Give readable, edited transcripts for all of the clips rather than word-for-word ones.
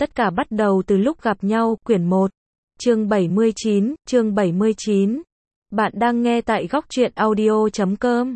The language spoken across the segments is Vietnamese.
Tất cả bắt đầu từ lúc gặp nhau, quyển 1, chương 79. Bạn đang nghe tại góc truyện audio.com.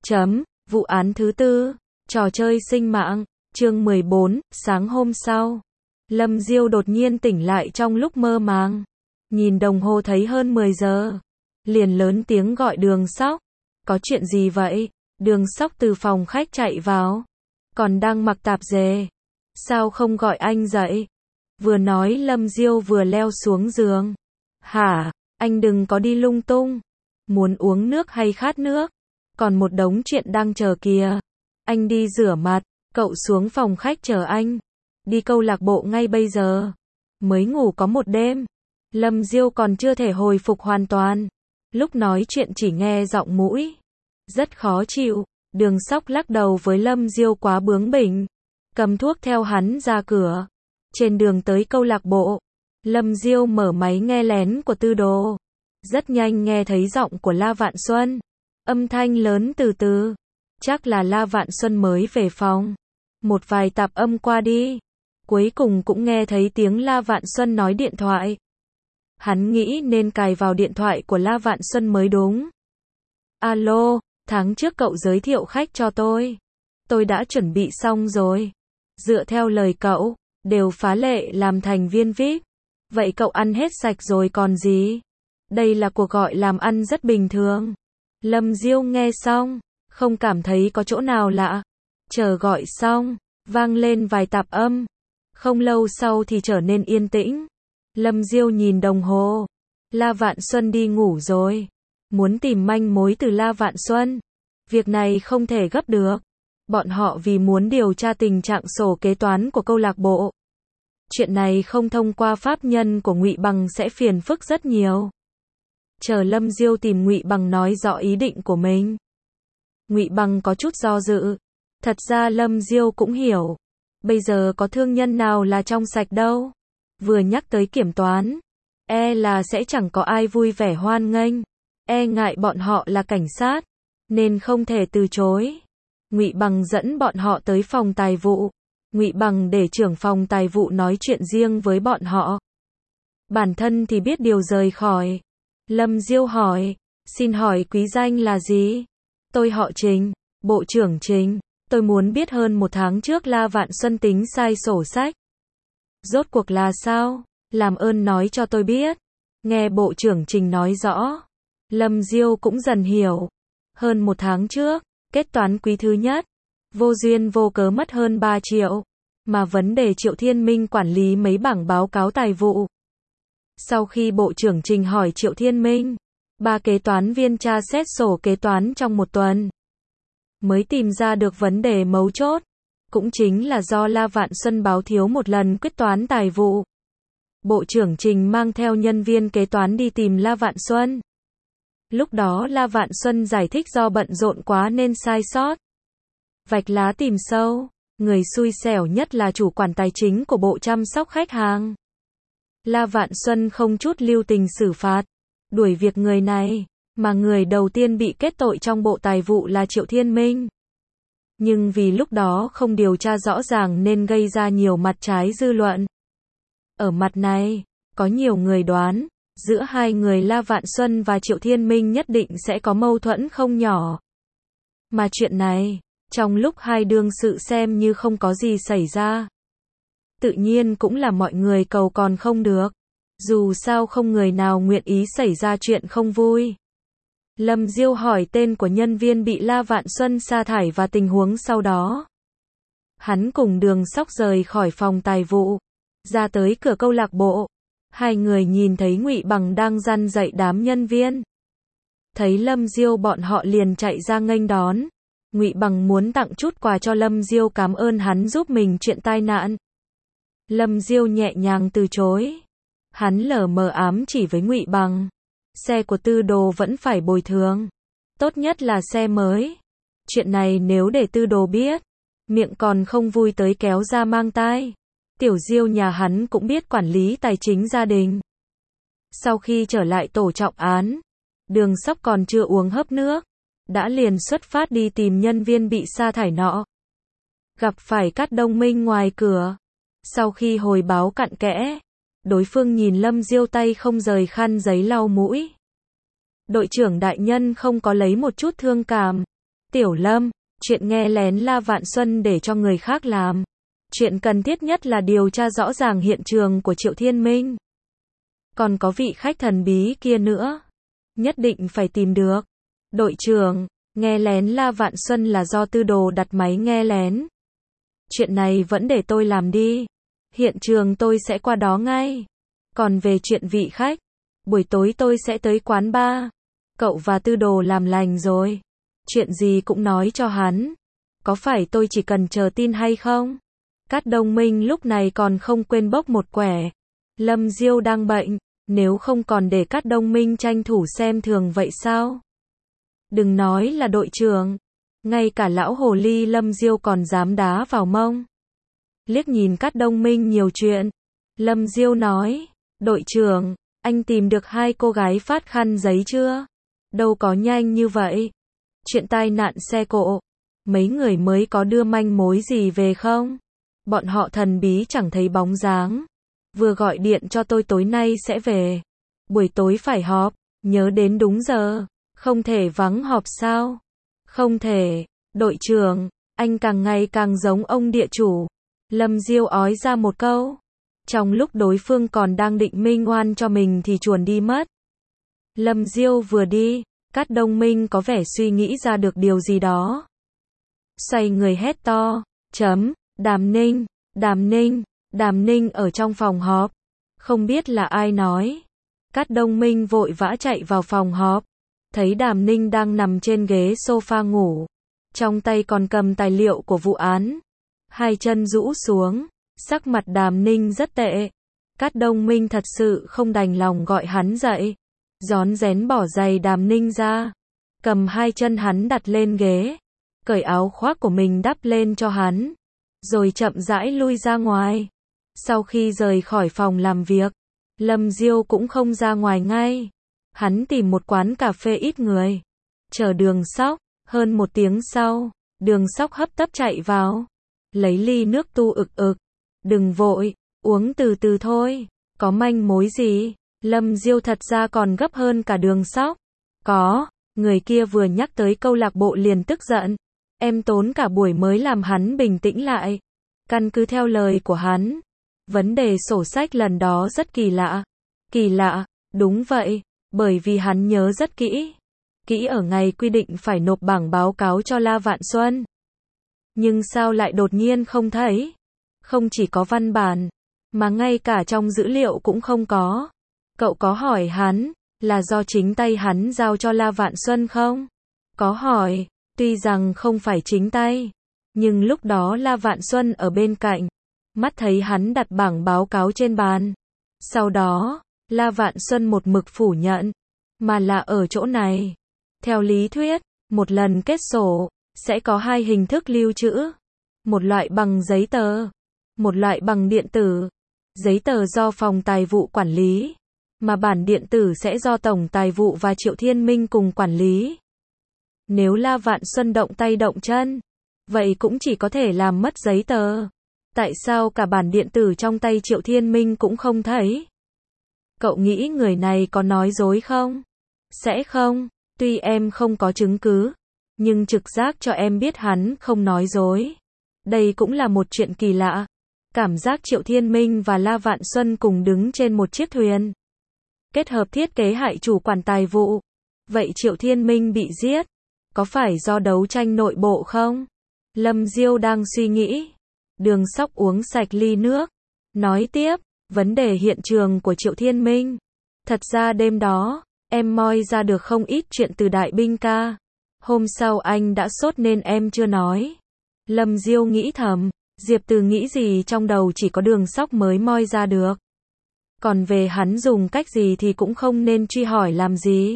Vụ án thứ tư, trò chơi sinh mạng, chương 14, sáng hôm sau. Lâm Diêu đột nhiên tỉnh lại trong lúc mơ màng. Nhìn đồng hồ thấy hơn 10 giờ. Liền lớn tiếng gọi Đường Sóc. Có chuyện gì vậy? Đường Sóc từ phòng khách chạy vào. Còn đang mặc tạp dề. Sao không gọi anh dậy? Vừa nói Lâm Diêu vừa leo xuống giường. Hả, anh đừng có đi lung tung. Muốn uống nước hay khát nước? Còn một đống chuyện đang chờ kìa. Anh đi rửa mặt, cậu xuống phòng khách chờ anh. Đi câu lạc bộ ngay bây giờ. Mới ngủ có một đêm. Lâm Diêu còn chưa thể hồi phục hoàn toàn. Lúc nói chuyện chỉ nghe giọng mũi. Rất khó chịu. Đường Sóc lắc đầu với Lâm Diêu quá bướng bỉnh. Cầm thuốc theo hắn ra cửa. Trên đường tới câu lạc bộ, Lâm Diêu mở máy nghe lén của Tư Đồ. Rất nhanh nghe thấy giọng của La Vạn Xuân. Âm thanh lớn từ từ. Chắc là La Vạn Xuân mới về phòng. Một vài tạp âm qua đi. Cuối cùng cũng nghe thấy tiếng La Vạn Xuân nói điện thoại. Hắn nghĩ nên cài vào điện thoại của La Vạn Xuân mới đúng. Alo, tháng trước cậu giới thiệu khách cho tôi. Tôi đã chuẩn bị xong rồi. Dựa theo lời cậu, đều phá lệ làm thành viên VIP. Vậy cậu ăn hết sạch rồi còn gì? Đây là cuộc gọi làm ăn rất bình thường. Lâm Diêu nghe xong, không cảm thấy có chỗ nào lạ. Chờ gọi xong, vang lên vài tạp âm. Không lâu sau thì trở nên yên tĩnh. Lâm Diêu nhìn đồng hồ. La Vạn Xuân đi ngủ rồi. Muốn tìm manh mối từ La Vạn Xuân. Việc này không thể gấp được. Bọn họ vì muốn điều tra tình trạng sổ kế toán của câu lạc bộ. Chuyện này không thông qua pháp nhân của Ngụy Bằng sẽ phiền phức rất nhiều. Chờ Lâm Diêu tìm Ngụy Bằng nói rõ ý định của mình. Ngụy Bằng có chút do dự. Thật ra Lâm Diêu cũng hiểu. Bây giờ có thương nhân nào là trong sạch đâu. Vừa nhắc tới kiểm toán, là sẽ chẳng có ai vui vẻ hoan nghênh. Ngại bọn họ là cảnh sát, nên không thể từ chối. Ngụy Bằng dẫn bọn họ tới phòng tài vụ. Ngụy Bằng để trưởng phòng tài vụ nói chuyện riêng với bọn họ. Bản thân thì biết điều rời khỏi. Lâm Diêu hỏi, xin hỏi quý danh là gì? Tôi họ Trình, Bộ trưởng Trình. Tôi muốn biết hơn một tháng trước La Vạn Xuân tính sai sổ sách. Rốt cuộc là sao? Làm ơn nói cho tôi biết. Nghe Bộ trưởng Trình nói rõ. Lâm Diêu cũng dần hiểu. Hơn một tháng trước, kết toán quý thứ nhất. Vô duyên vô cớ mất hơn 3 triệu. Mà vấn đề Triệu Thiên Minh quản lý mấy bảng báo cáo tài vụ. Sau khi Bộ trưởng Trình hỏi Triệu Thiên Minh, 3 kế toán viên tra xét sổ kế toán trong một tuần. Mới tìm ra được vấn đề mấu chốt. Cũng chính là do La Vạn Xuân báo thiếu một lần quyết toán tài vụ. Bộ trưởng Trình mang theo nhân viên kế toán đi tìm La Vạn Xuân. Lúc đó La Vạn Xuân giải thích do bận rộn quá nên sai sót. Vạch lá tìm sâu, người xui xẻo nhất là chủ quản tài chính của bộ chăm sóc khách hàng. La Vạn Xuân không chút lưu tình xử phạt, đuổi việc người này, mà người đầu tiên bị kết tội trong bộ tài vụ là Triệu Thiên Minh. Nhưng vì lúc đó không điều tra rõ ràng nên gây ra nhiều mặt trái dư luận. Ở mặt này, có nhiều người đoán, giữa hai người La Vạn Xuân và Triệu Thiên Minh nhất định sẽ có mâu thuẫn không nhỏ. Mà chuyện này, trong lúc hai đương sự xem như không có gì xảy ra. Tự nhiên cũng là mọi người cầu còn không được. Dù sao không người nào nguyện ý xảy ra chuyện không vui. Lâm Diêu hỏi tên của nhân viên bị La Vạn Xuân sa thải và tình huống sau đó. Hắn cùng Đường Sóc rời khỏi phòng tài vụ, ra tới cửa câu lạc bộ. Hai người nhìn thấy Ngụy Bằng đang răn dạy đám nhân viên. Thấy Lâm Diêu bọn họ liền chạy ra nghênh đón. Ngụy Bằng muốn tặng chút quà cho Lâm Diêu cảm ơn hắn giúp mình chuyện tai nạn. Lâm Diêu nhẹ nhàng từ chối. Hắn lờ mờ ám chỉ với Ngụy Bằng. Xe của Tư Đồ vẫn phải bồi thường. Tốt nhất là xe mới. Chuyện này nếu để Tư Đồ biết, miệng còn không vui tới kéo ra mang tai. Tiểu Diêu nhà hắn cũng biết quản lý tài chính gia đình. Sau khi trở lại tổ trọng án, Đường Sóc còn chưa uống hớp nước, đã liền xuất phát đi tìm nhân viên bị sa thải nọ. Gặp phải Cát Đông Minh ngoài cửa. Sau khi hồi báo cặn kẽ, đối phương nhìn Lâm Diêu tay không rời khăn giấy lau mũi. Đội trưởng đại nhân không có lấy một chút thương cảm. Tiểu Lâm, chuyện nghe lén La Vạn Xuân để cho người khác làm. Chuyện cần thiết nhất là điều tra rõ ràng hiện trường của Triệu Thiên Minh. Còn có vị khách thần bí kia nữa. Nhất định phải tìm được. Đội trưởng, nghe lén La Vạn Xuân là do Tư Đồ đặt máy nghe lén. Chuyện này vẫn để tôi làm đi. Hiện trường tôi sẽ qua đó ngay. Còn về chuyện vị khách, buổi tối tôi sẽ tới quán bar. Cậu và Tư Đồ làm lành rồi. Chuyện gì cũng nói cho hắn. Có phải tôi chỉ cần chờ tin hay không? Cát Đông Minh lúc này còn không quên bốc một quẻ. Lâm Diêu đang bệnh, nếu không còn để Cát Đông Minh tranh thủ xem thường vậy sao? Đừng nói là đội trưởng, ngay cả lão hồ ly Lâm Diêu còn dám đá vào mông. Liếc nhìn Cát Đông Minh nhiều chuyện, Lâm Diêu nói, đội trưởng, anh tìm được 2 cô gái phát khăn giấy chưa? Đâu có nhanh như vậy. Chuyện tai nạn xe cộ, mấy người mới có đưa manh mối gì về không? Bọn họ thần bí chẳng thấy bóng dáng. Vừa gọi điện cho tôi tối nay sẽ về. Buổi tối phải họp, nhớ đến đúng giờ. Không thể vắng họp sao? Không thể. Đội trưởng, anh càng ngày càng giống ông địa chủ. Lâm Diêu ói ra một câu. Trong lúc đối phương còn đang định minh oan cho mình thì chuồn đi mất. Lâm Diêu vừa đi, Cát Đông Minh có vẻ suy nghĩ ra được điều gì đó. Xoay người hét to, Đàm Ninh, Đàm Ninh, Đàm Ninh ở trong phòng họp. Không biết là ai nói. Cát Đông Minh vội vã chạy vào phòng họp. Thấy Đàm Ninh đang nằm trên ghế sofa ngủ. Trong tay còn cầm tài liệu của vụ án. 2 chân rũ xuống. Sắc mặt Đàm Ninh rất tệ. Cát Đông Minh thật sự không đành lòng gọi hắn dậy. Rón rén bỏ giày Đàm Ninh ra. Cầm 2 chân hắn đặt lên ghế. Cởi áo khoác của mình đắp lên cho hắn. Rồi chậm rãi lui ra ngoài. Sau khi rời khỏi phòng làm việc, Lâm Diêu cũng không ra ngoài ngay. Hắn tìm một quán cà phê ít người. Chờ Đường Sóc. Hơn 1 tiếng sau, Đường Sóc hấp tấp chạy vào. Lấy ly nước tu ực ực. Đừng vội, uống từ từ thôi. Có manh mối gì? Lâm Diêu thật ra còn gấp hơn cả Đường Sóc. Có, người kia vừa nhắc tới câu lạc bộ liền tức giận. Em tốn cả buổi mới làm hắn bình tĩnh lại. Căn cứ theo lời của hắn, vấn đề sổ sách lần đó rất kỳ lạ. Kỳ lạ, đúng vậy, bởi vì hắn nhớ rất kỹ. Kỹ ở ngày quy định phải nộp bảng báo cáo cho La Vạn Xuân. Nhưng sao lại đột nhiên không thấy? Không chỉ có văn bản, mà ngay cả trong dữ liệu cũng không có. Cậu có hỏi hắn, là do chính tay hắn giao cho La Vạn Xuân không? Có hỏi, tuy rằng không phải chính tay, nhưng lúc đó La Vạn Xuân ở bên cạnh, mắt thấy hắn đặt bảng báo cáo trên bàn. Sau đó, La Vạn Xuân một mực phủ nhận, mà là ở chỗ này. Theo lý thuyết, một lần kết sổ, sẽ có 2 hình thức lưu trữ. Một loại bằng giấy tờ, một loại bằng điện tử. Giấy tờ do phòng tài vụ quản lý, mà bản điện tử sẽ do Tổng Tài vụ và Triệu Thiên Minh cùng quản lý. Nếu La Vạn Xuân động tay động chân, vậy cũng chỉ có thể làm mất giấy tờ. Tại sao cả bản điện tử trong tay Triệu Thiên Minh cũng không thấy? Cậu nghĩ người này có nói dối không? Sẽ không, tuy em không có chứng cứ, nhưng trực giác cho em biết hắn không nói dối. Đây cũng là một chuyện kỳ lạ. Cảm giác Triệu Thiên Minh và La Vạn Xuân cùng đứng trên một chiếc thuyền. Kết hợp thiết kế hại chủ quản tài vụ. Vậy Triệu Thiên Minh bị giết, có phải do đấu tranh nội bộ không? Lâm Diêu đang suy nghĩ. Đường Sóc uống sạch ly nước. Nói tiếp, vấn đề hiện trường của Triệu Thiên Minh. Thật ra đêm đó, em moi ra được không ít chuyện từ Đại Binh Ca. Hôm sau anh đã sốt nên em chưa nói. Lâm Diêu nghĩ thầm, Diệp Từ nghĩ gì trong đầu chỉ có Đường Sóc mới moi ra được. Còn về hắn dùng cách gì thì cũng không nên truy hỏi làm gì.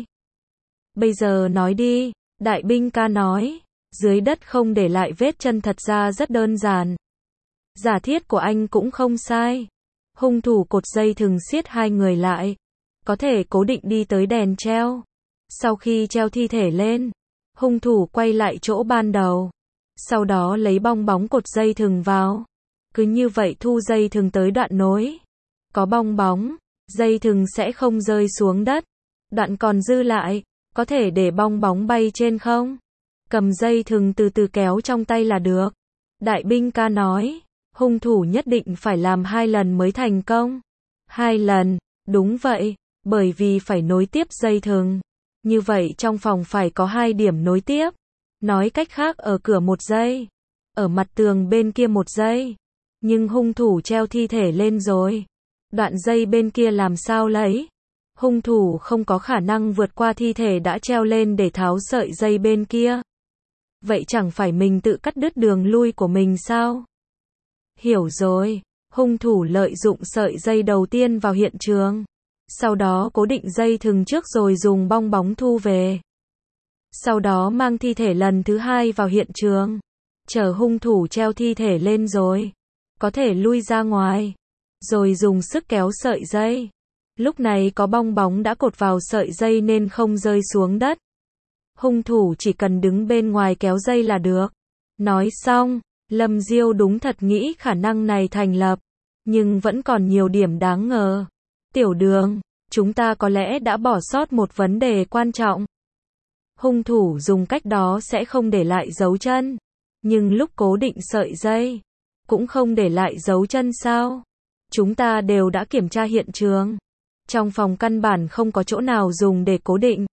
Bây giờ nói đi, Đại Binh Ca nói, dưới đất không để lại vết chân thật ra rất đơn giản. Giả thiết của anh cũng không sai. Hung thủ cột dây thừng siết 2 người lại, có thể cố định đi tới đèn treo. Sau khi treo thi thể lên, hung thủ quay lại chỗ ban đầu. Sau đó lấy bong bóng cột dây thừng vào. Cứ như vậy thu dây thừng tới đoạn nối. Có bong bóng, dây thừng sẽ không rơi xuống đất. Đoạn còn dư lại, có thể để bong bóng bay trên không? Cầm dây thừng từ từ kéo trong tay là được. Đại binh ca nói, hung thủ nhất định phải làm 2 lần mới thành công. 2 lần, đúng vậy, bởi vì phải nối tiếp dây thừng. Như vậy trong phòng phải có 2 điểm nối tiếp. Nói cách khác ở cửa 1 giây, ở mặt tường bên kia 1 giây. Nhưng hung thủ treo thi thể lên rồi. Đoạn dây bên kia làm sao lấy? Hung thủ không có khả năng vượt qua thi thể đã treo lên để tháo sợi dây bên kia. Vậy chẳng phải mình tự cắt đứt đường lui của mình sao? Hiểu rồi, hung thủ lợi dụng sợi dây đầu tiên vào hiện trường. Sau đó cố định dây thừng trước rồi dùng bong bóng thu về. Sau đó mang thi thể lần thứ 2 vào hiện trường. Chờ hung thủ treo thi thể lên rồi, có thể lui ra ngoài. Rồi dùng sức kéo sợi dây. Lúc này có bong bóng đã cột vào sợi dây nên không rơi xuống đất. Hung thủ chỉ cần đứng bên ngoài kéo dây là được. Nói xong, Lâm Diêu đúng thật nghĩ khả năng này thành lập. Nhưng vẫn còn nhiều điểm đáng ngờ. Tiểu Đường, chúng ta có lẽ đã bỏ sót một vấn đề quan trọng. Hung thủ dùng cách đó sẽ không để lại dấu chân. Nhưng lúc cố định sợi dây, cũng không để lại dấu chân sao? Chúng ta đều đã kiểm tra hiện trường. Trong phòng căn bản không có chỗ nào dùng để cố định.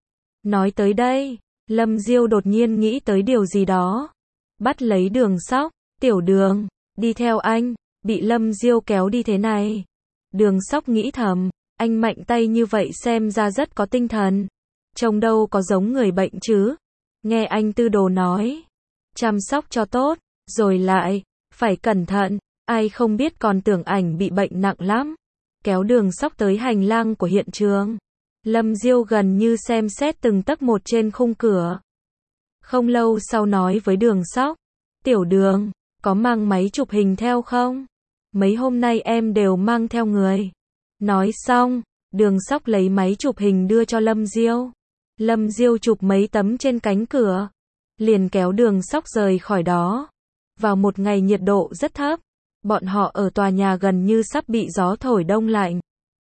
Nói tới đây, Lâm Diêu đột nhiên nghĩ tới điều gì đó. Bắt lấy Đường Sóc, Tiểu Đường, đi theo anh, bị Lâm Diêu kéo đi thế này. Đường Sóc nghĩ thầm, anh mạnh tay như vậy xem ra rất có tinh thần. Trông đâu có giống người bệnh chứ. Nghe anh Tư Đồ nói, chăm sóc cho tốt, rồi lại, phải cẩn thận, ai không biết còn tưởng ảnh bị bệnh nặng lắm. Kéo Đường Sóc tới hành lang của hiện trường. Lâm Diêu gần như xem xét từng tấc một trên khung cửa. Không lâu sau nói với Đường Sóc, Tiểu Đường, có mang máy chụp hình theo không? Mấy hôm nay em đều mang theo người. Nói xong, Đường Sóc lấy máy chụp hình đưa cho Lâm Diêu. Lâm Diêu chụp mấy tấm trên cánh cửa, liền kéo Đường Sóc rời khỏi đó. Vào một ngày nhiệt độ rất thấp, bọn họ ở tòa nhà gần như sắp bị gió thổi đông lạnh.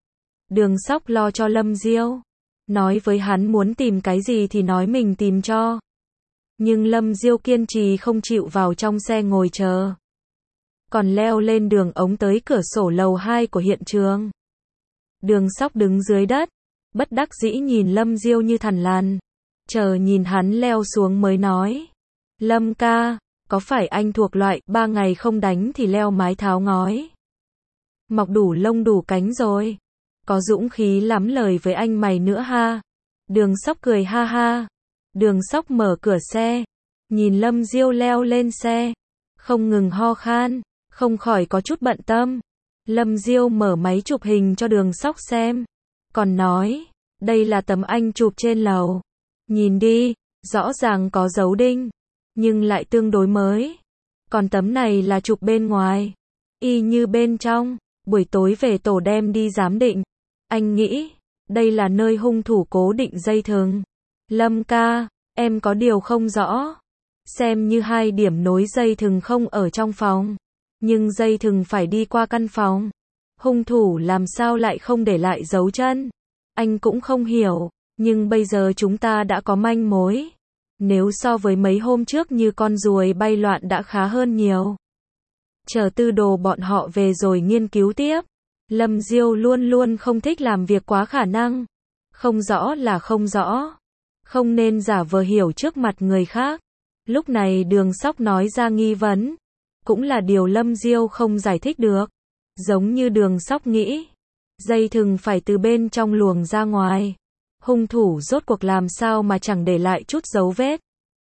Đường Sóc lo cho Lâm Diêu, nói với hắn muốn tìm cái gì thì nói mình tìm cho. Nhưng Lâm Diêu kiên trì không chịu vào trong xe ngồi chờ. Còn leo lên đường ống tới cửa sổ lầu 2 của hiện trường. Đường Sóc đứng dưới đất, bất đắc dĩ nhìn Lâm Diêu như thằn lằn. Chờ nhìn hắn leo xuống mới nói, Lâm ca, có phải anh thuộc loại 3 ngày không đánh thì leo mái tháo ngói? Mọc đủ lông đủ cánh rồi. Có dũng khí lắm lời với anh mày nữa ha. Đường Sóc cười ha ha. Đường Sóc mở cửa xe, nhìn Lâm Diêu leo lên xe, không ngừng ho khan, không khỏi có chút bận tâm. Lâm Diêu mở máy chụp hình cho Đường Sóc xem, còn nói, đây là tấm anh chụp trên lầu. Nhìn đi, rõ ràng có dấu đinh, nhưng lại tương đối mới. Còn tấm này là chụp bên ngoài, y như bên trong. Buổi tối về tổ đem đi giám định. Anh nghĩ, đây là nơi hung thủ cố định dây thừng. Lâm ca, em có điều không rõ. Xem như 2 điểm nối dây thừng không ở trong phòng. Nhưng dây thừng phải đi qua căn phòng. Hung thủ làm sao lại không để lại dấu chân? Anh cũng không hiểu, nhưng bây giờ chúng ta đã có manh mối. Nếu so với mấy hôm trước như con ruồi bay loạn đã khá hơn nhiều. Chờ Tư Đồ bọn họ về rồi nghiên cứu tiếp. Lâm Diêu luôn luôn không thích làm việc quá khả năng. Không rõ là không rõ. Không nên giả vờ hiểu trước mặt người khác. Lúc này Đường Sóc nói ra nghi vấn. Cũng là điều Lâm Diêu không giải thích được. Giống như Đường Sóc nghĩ. Dây thừng phải từ bên trong luồng ra ngoài. Hung thủ rốt cuộc làm sao mà chẳng để lại chút dấu vết.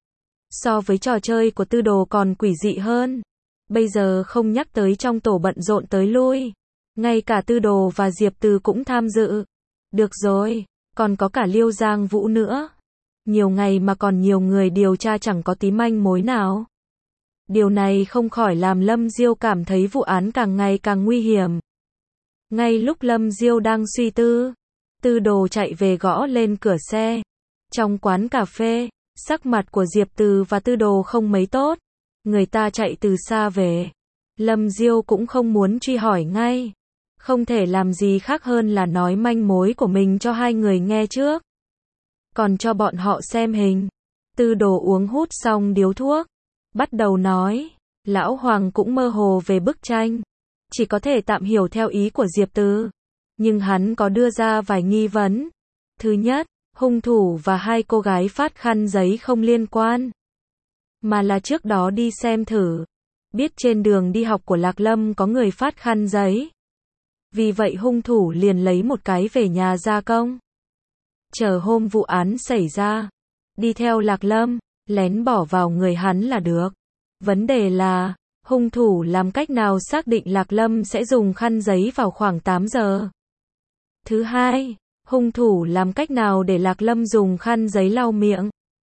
So với trò chơi của Tư Đồ còn quỷ dị hơn. Bây giờ không nhắc tới trong tổ bận rộn tới lui. Ngay cả Tư Đồ và Diệp Từ cũng tham dự. Được rồi, còn có cả Liêu Giang Vũ nữa. Nhiều ngày mà còn nhiều người điều tra chẳng có tí manh mối nào. Điều này không khỏi làm Lâm Diêu cảm thấy vụ án càng ngày càng nguy hiểm. Ngay lúc Lâm Diêu đang suy tư, Tư Đồ chạy về gõ lên cửa xe. Trong quán cà phê, sắc mặt của Diệp Từ và Tư Đồ không mấy tốt. Người ta chạy từ xa về. Lâm Diêu cũng không muốn truy hỏi ngay. Không thể làm gì khác hơn là nói manh mối của mình cho hai người nghe trước. Còn cho bọn họ xem hình. Tư Đồ uống hút xong điếu thuốc. Bắt đầu nói. Lão Hoàng cũng mơ hồ về bức tranh. Chỉ có thể tạm hiểu theo ý của Diệp Từ. Nhưng hắn có đưa ra vài nghi vấn. Thứ nhất, hung thủ và hai cô gái phát khăn giấy không liên quan. Mà là trước đó đi xem thử. Biết trên đường đi học của Lạc Lâm có người phát khăn giấy. Vì vậy hung thủ liền lấy một cái về nhà gia công. Chờ hôm vụ án xảy ra. Đi theo Lạc Lâm, lén bỏ vào người hắn là được. Vấn đề là, hung thủ làm cách nào xác định Lạc Lâm sẽ dùng khăn giấy vào khoảng 8 giờ. Thứ hai, hung thủ làm cách nào để Lạc Lâm dùng khăn giấy lau miệng.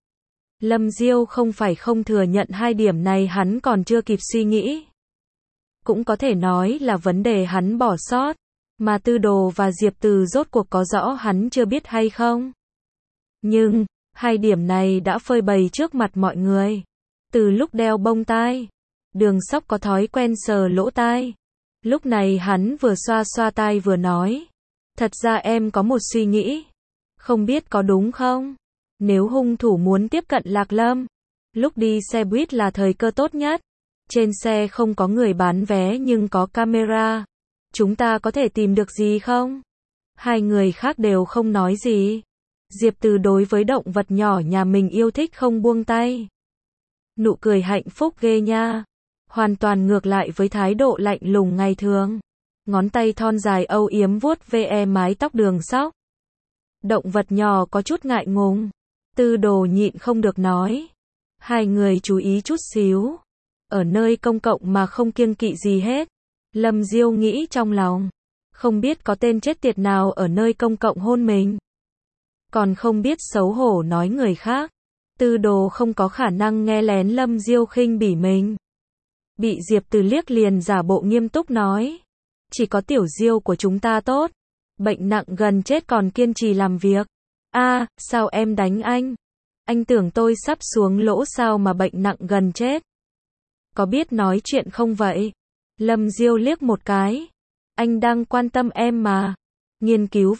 Lâm Diêu không phải không thừa nhận hai điểm này hắn còn chưa kịp suy nghĩ. Cũng có thể nói là vấn đề hắn bỏ sót, mà Tư Đồ và Diệp Từ rốt cuộc có rõ hắn chưa biết hay không. Nhưng, hai điểm này đã phơi bày trước mặt mọi người. Từ lúc đeo bông tai, Đường Sóc có thói quen sờ lỗ tai. Lúc này hắn vừa xoa xoa tai vừa nói. Thật ra em có một suy nghĩ. Không biết có đúng không? Nếu hung thủ muốn tiếp cận Lạc Lâm, lúc đi xe buýt là thời cơ tốt nhất. Trên xe không có người bán vé nhưng có camera. Chúng ta có thể tìm được gì không? Hai người khác đều không nói gì. Diệp Từ đối với động vật nhỏ nhà mình yêu thích không buông tay. Nụ cười hạnh phúc ghê nha. Hoàn toàn ngược lại với thái độ lạnh lùng ngày thường. Ngón tay thon dài âu yếm vuốt ve mái tóc Đường Sóc. Động vật nhỏ có chút ngại ngùng. Tư Đồ nhịn không được nói. Hai người chú ý chút xíu. Ở nơi công cộng mà không kiêng kỵ gì hết. Lâm Diêu nghĩ trong lòng. Không biết có tên chết tiệt nào ở nơi công cộng hôn mình. Còn không biết xấu hổ nói người khác. Tư Đồ không có khả năng nghe lén Lâm Diêu khinh bỉ mình. Bị Diệp Từ liếc liền giả bộ nghiêm túc nói. Chỉ có Tiểu Diêu của chúng ta tốt. Bệnh nặng gần chết còn kiên trì làm việc. Sao em đánh anh? Anh tưởng tôi sắp xuống lỗ sao mà bệnh nặng gần chết? Có biết nói chuyện không vậy? Lâm Diêu liếc một cái. Anh đang quan tâm em mà. Nghiên cứu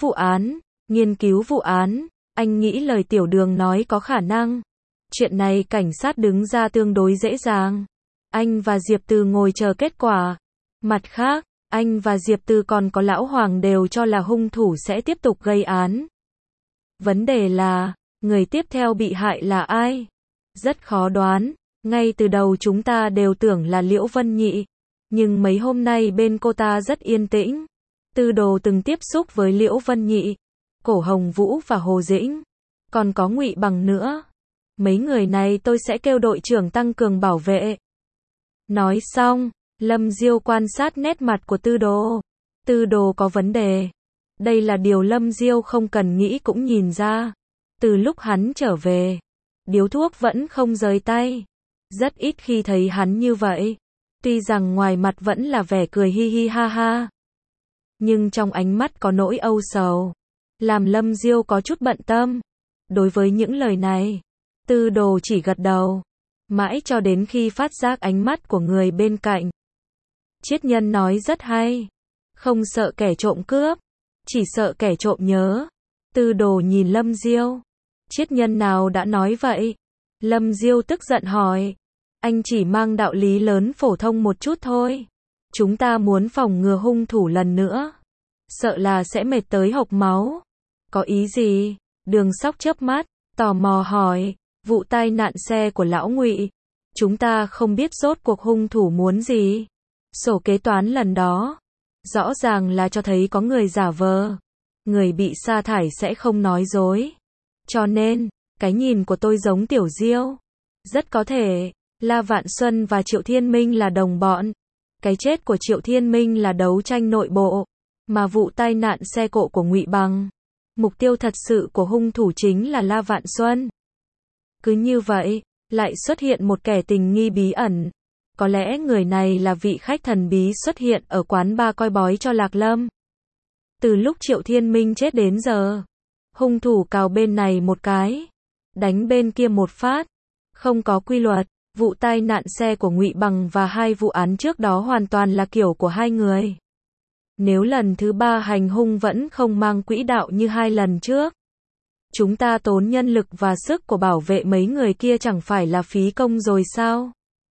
vụ án. Anh nghĩ lời Tiểu Đường nói có khả năng. Chuyện này cảnh sát đứng ra tương đối dễ dàng. Anh và Diệp Từ ngồi chờ kết quả. Mặt khác, anh và Diệp Từ còn có Lão Hoàng đều cho là hung thủ sẽ tiếp tục gây án. Vấn đề là, người tiếp theo bị hại là ai? Rất khó đoán. Ngay từ đầu chúng ta đều tưởng là Liễu Vân Nhị. Nhưng mấy hôm nay bên cô ta rất yên tĩnh. Tư Đồ từng tiếp xúc với Liễu Vân Nhị, Cổ Hồng Vũ và Hồ Dĩnh. Còn có Ngụy Bằng nữa. Mấy người này tôi sẽ kêu đội trưởng tăng cường bảo vệ. Nói xong, Lâm Diêu quan sát nét mặt của Tư Đồ. Tư Đồ có vấn đề. Đây là điều Lâm Diêu không cần nghĩ cũng nhìn ra. Từ lúc hắn trở về, điếu thuốc vẫn không rời tay. Rất ít khi thấy hắn như vậy. Tuy rằng ngoài mặt vẫn là vẻ cười hi hi ha ha. Nhưng trong ánh mắt có nỗi âu sầu. Làm Lâm Diêu có chút bận tâm. Đối với những lời này, Tư Đồ chỉ gật đầu. Mãi cho đến khi phát giác ánh mắt của người bên cạnh. Triết Nhân nói rất hay. Không sợ kẻ trộm cướp. Chỉ sợ kẻ trộm nhớ. Tư Đồ nhìn Lâm Diêu. Triết Nhân nào đã nói vậy? Lâm Diêu tức giận hỏi. Anh chỉ mang đạo lý lớn phổ thông một chút thôi. Chúng ta muốn phòng ngừa hung thủ lần nữa. Sợ là sẽ mệt tới hộc máu. Có ý gì? Đường Sóc chớp mắt, tò mò hỏi. Vụ tai nạn xe của Lão Ngụy. Chúng ta không biết rốt cuộc hung thủ muốn gì. Sổ kế toán lần đó. Rõ ràng là cho thấy có người giả vờ. Người bị sa thải sẽ không nói dối. Cho nên, cái nhìn của tôi giống Tiểu Diêu. Rất có thể, La Vạn Xuân và Triệu Thiên Minh là đồng bọn. Cái chết của Triệu Thiên Minh là đấu tranh nội bộ. Mà vụ tai nạn xe cộ của Ngụy Bằng. Mục tiêu thật sự của hung thủ chính là La Vạn Xuân. Cứ như vậy, lại xuất hiện một kẻ tình nghi bí ẩn. Có lẽ người này là vị khách thần bí xuất hiện ở quán bar coi bói cho Lạc Lâm. Từ lúc Triệu Thiên Minh chết đến giờ, hung thủ cào bên này một cái, đánh bên kia một phát, không có quy luật, Vụ tai nạn xe của Ngụy Bằng và hai vụ án trước đó hoàn toàn là kiểu của hai người. Nếu lần thứ ba hành hung vẫn không mang quỹ đạo như hai lần trước, chúng ta tốn nhân lực và sức của bảo vệ mấy người kia chẳng phải là phí công rồi sao?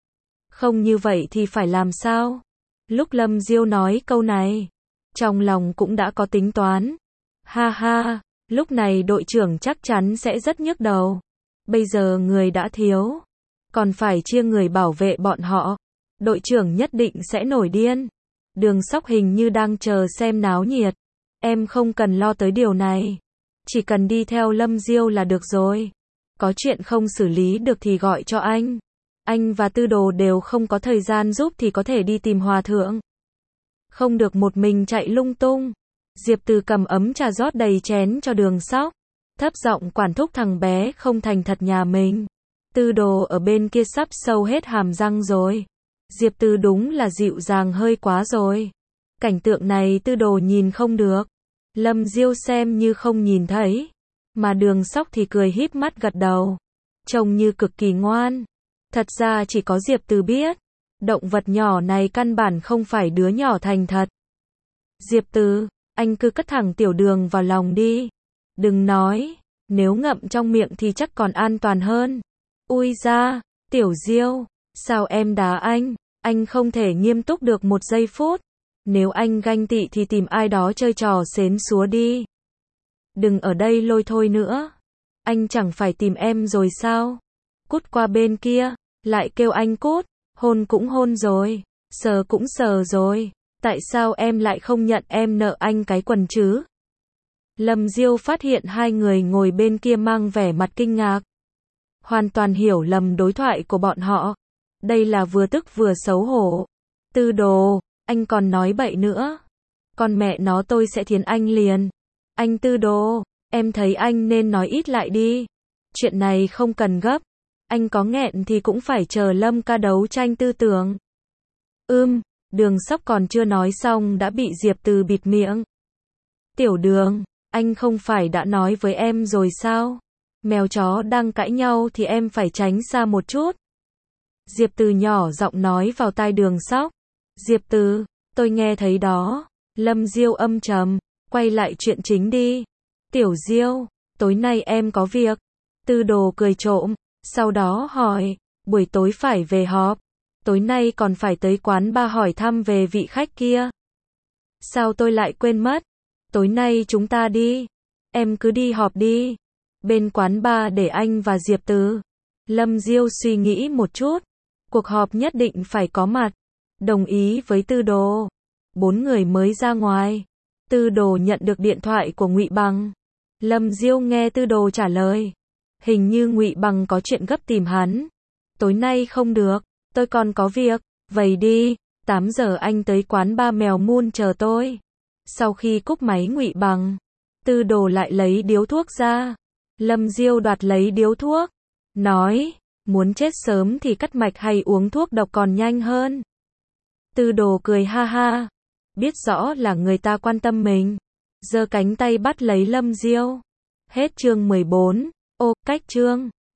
Không như vậy thì phải làm sao? Lúc Lâm Diêu nói câu này, trong lòng cũng đã có tính toán. Ha ha, lúc này đội trưởng chắc chắn sẽ rất nhức đầu. Bây giờ người đã thiếu, còn phải chia người bảo vệ bọn họ. Đội trưởng nhất định sẽ nổi điên. Đường Sóc hình như đang chờ xem náo nhiệt. Em không cần lo tới điều này. Chỉ cần đi theo Lâm Diêu là được rồi. Có chuyện không xử lý được thì gọi cho anh. Anh và Tư Đồ đều không có thời gian giúp thì có thể đi tìm hòa thượng. Không được một mình chạy lung tung. Diệp Từ cầm ấm trà rót đầy chén cho Đường Sóc. Thấp giọng quản thúc thằng bé không thành thật nhà mình. Tư Đồ ở bên kia sắp sâu hết hàm răng rồi. Diệp Từ đúng là dịu dàng hơi quá rồi. Cảnh tượng này Tư Đồ nhìn không được. Lâm Diêu xem như không nhìn thấy. Mà Đường Sóc thì cười híp mắt gật đầu. Trông như cực kỳ ngoan. Thật ra chỉ có Diệp Từ biết. Động vật nhỏ này căn bản không phải đứa nhỏ thành thật. Diệp Từ, anh cứ cất thẳng Tiểu Đường vào lòng đi. Đừng nói, nếu ngậm trong miệng thì chắc còn an toàn hơn. Ui da, Tiểu Diêu, sao em đá anh không thể nghiêm túc được một giây phút. Nếu anh ganh tị thì tìm ai đó chơi trò xến xúa đi. Đừng ở đây lôi thôi nữa. Anh chẳng phải tìm em rồi sao? Cút qua bên kia, lại kêu anh cút, hôn cũng hôn rồi, sờ cũng sờ rồi, tại sao em lại không nhận em nợ anh cái quần chứ? Lâm Diêu phát hiện hai người ngồi bên kia mang vẻ mặt kinh ngạc. Hoàn toàn hiểu lầm đối thoại của bọn họ. Đây là vừa tức vừa xấu hổ. Tư Đồ, anh còn nói bậy nữa. Con mẹ nó tôi sẽ thiến anh liền. Anh Tư Đồ, em thấy anh nên nói ít lại đi. Chuyện này không cần gấp. Anh có nghẹn thì cũng phải chờ Lâm ca đấu tranh tư tưởng. Đường Sóc còn chưa nói xong đã bị Diệp Từ bịt miệng. Tiểu Đường, anh không phải đã nói với em rồi sao? Mèo chó đang cãi nhau thì em phải tránh xa một chút. Diệp Từ nhỏ giọng nói vào tai Đường Sóc. Diệp Từ, tôi nghe thấy đó. Lâm Diêu âm trầm, quay lại chuyện chính đi. Tiểu Diêu, tối nay em có việc. Tư Đồ cười trộm, sau đó hỏi, buổi tối phải về họp. Tối nay còn phải tới quán bar hỏi thăm về vị khách kia. Sao tôi lại quên mất? Tối nay chúng ta đi. Em cứ đi họp đi. Bên quán bar để anh và Diệp Từ. Lâm Diêu suy nghĩ một chút. Cuộc họp nhất định phải có mặt. Đồng ý với Tư Đồ. 4 người mới ra ngoài. Tư Đồ nhận được điện thoại của Ngụy Bằng. Lâm Diêu nghe Tư Đồ trả lời. Hình như Ngụy Bằng có chuyện gấp tìm hắn. Tối nay không được, tôi còn có việc. Vậy đi, 8 giờ anh tới quán bar Mèo Mun chờ tôi. Sau khi cúp máy Ngụy Bằng, Tư Đồ lại lấy điếu thuốc ra. Lâm Diêu đoạt lấy điếu thuốc. Nói, muốn chết sớm thì cắt mạch hay uống thuốc độc còn nhanh hơn. Tư Đồ cười ha ha. Biết rõ là người ta quan tâm mình. Giơ cánh tay bắt lấy Lâm Diêu. Hết chương 14. Ô, cách chương.